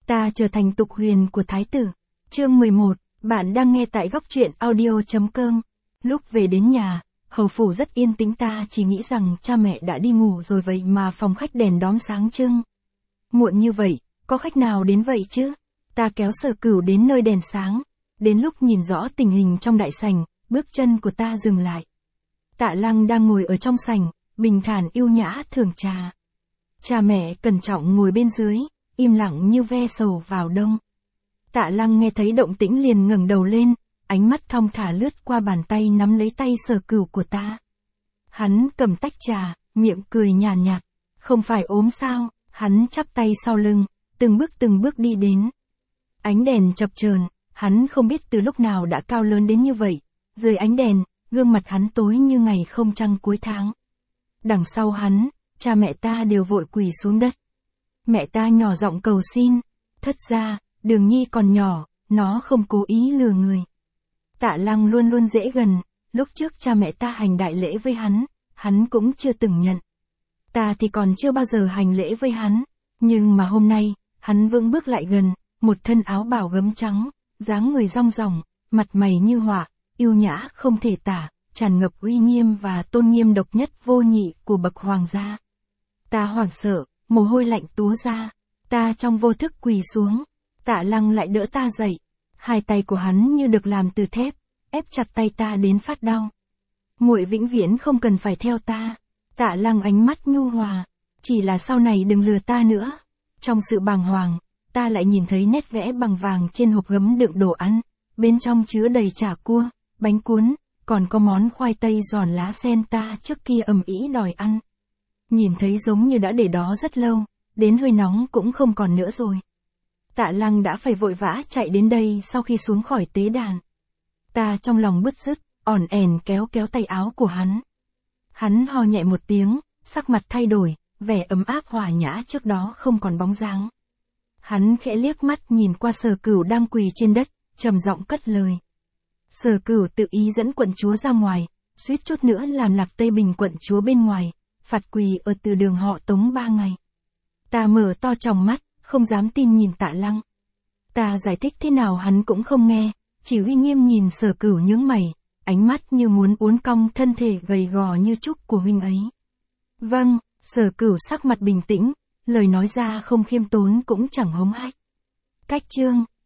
Ta trở thành tục huyền của thái tử. Chương 11, bạn đang nghe tại góc truyện audio.com. Lúc về đến nhà, hầu phủ rất yên tĩnh, ta chỉ nghĩ rằng cha mẹ đã đi ngủ rồi vậy mà phòng khách đèn đóm sáng trưng. Muộn như vậy, có khách nào đến vậy chứ? Ta kéo Sở Cửu đến nơi đèn sáng. Đến lúc nhìn rõ tình hình trong đại sảnh, bước chân của ta dừng lại. Tạ Lăng đang ngồi ở trong sảnh, bình thản yêu nhã thưởng trà. Cha mẹ cẩn trọng ngồi bên dưới, im lặng như ve sầu vào đông. Tạ Lăng nghe thấy động tĩnh liền ngẩng đầu lên, ánh mắt thong thả lướt qua bàn tay nắm lấy tay Sở Cửu của ta. Hắn cầm tách trà, miệng cười nhàn nhạt, không phải ốm sao? Hắn chắp tay sau lưng, từng bước đi đến. Ánh đèn chập chờn, hắn không biết từ lúc nào đã cao lớn đến như vậy. Dưới ánh đèn, gương mặt hắn tối như ngày không trăng cuối tháng. Đằng sau hắn, cha mẹ ta đều vội quỳ xuống đất. Mẹ ta nhỏ giọng cầu xin, thất ra, Đường Nhi còn nhỏ, nó không cố ý lừa người. Tạ Lăng luôn luôn dễ gần, lúc trước cha mẹ ta hành đại lễ với hắn cũng chưa từng nhận. Ta thì còn chưa bao giờ hành lễ với hắn, nhưng mà hôm nay, hắn vững bước lại gần, một thân áo bào gấm trắng, dáng người rong ròng, mặt mày như họa, yêu nhã không thể tả, tràn ngập uy nghiêm và tôn nghiêm độc nhất vô nhị của bậc hoàng gia. Ta hoảng sợ, mồ hôi lạnh túa ra, ta trong vô thức quỳ xuống, Tạ Lăng lại đỡ ta dậy, hai tay của hắn như được làm từ thép, ép chặt tay ta đến phát đau. Muội vĩnh viễn không cần phải theo ta. Tạ Lăng ánh mắt nhu hòa, chỉ là sau này đừng lừa ta nữa. Trong sự bàng hoàng, ta lại nhìn thấy nét vẽ bằng vàng trên hộp gấm đựng đồ ăn, bên trong chứa đầy chả cua, bánh cuốn, còn có món khoai tây giòn lá sen ta trước kia ầm ĩ đòi ăn. Nhìn thấy giống như đã để đó rất lâu, đến hơi nóng cũng không còn nữa rồi. Tạ Lăng đã phải vội vã chạy đến đây sau khi xuống khỏi tế đàn. Ta trong lòng bứt rứt, ỏn ẻn kéo tay áo của hắn. Hắn ho nhẹ một tiếng, sắc mặt thay đổi, vẻ ấm áp hòa nhã trước đó không còn bóng dáng. Hắn khẽ liếc mắt nhìn qua Sở Cửu đang quỳ trên đất, trầm giọng cất lời. Sở Cửu tự ý dẫn quận chúa ra ngoài, suýt chút nữa làm Lạc Tây Bình quận chúa bên ngoài, phạt quỳ ở từ đường họ Tống 3 ngày. Ta mở to tròng mắt, không dám tin nhìn Tạ Lăng. Ta giải thích thế nào hắn cũng không nghe, chỉ uy nghiêm nhìn Sở Cửu nhướng mày, ánh mắt như muốn uốn cong thân thể gầy gò như trúc của huynh ấy. Vâng, Sở Cửu sắc mặt bình tĩnh, lời nói ra không khiêm tốn cũng chẳng hống hách. Cách chương,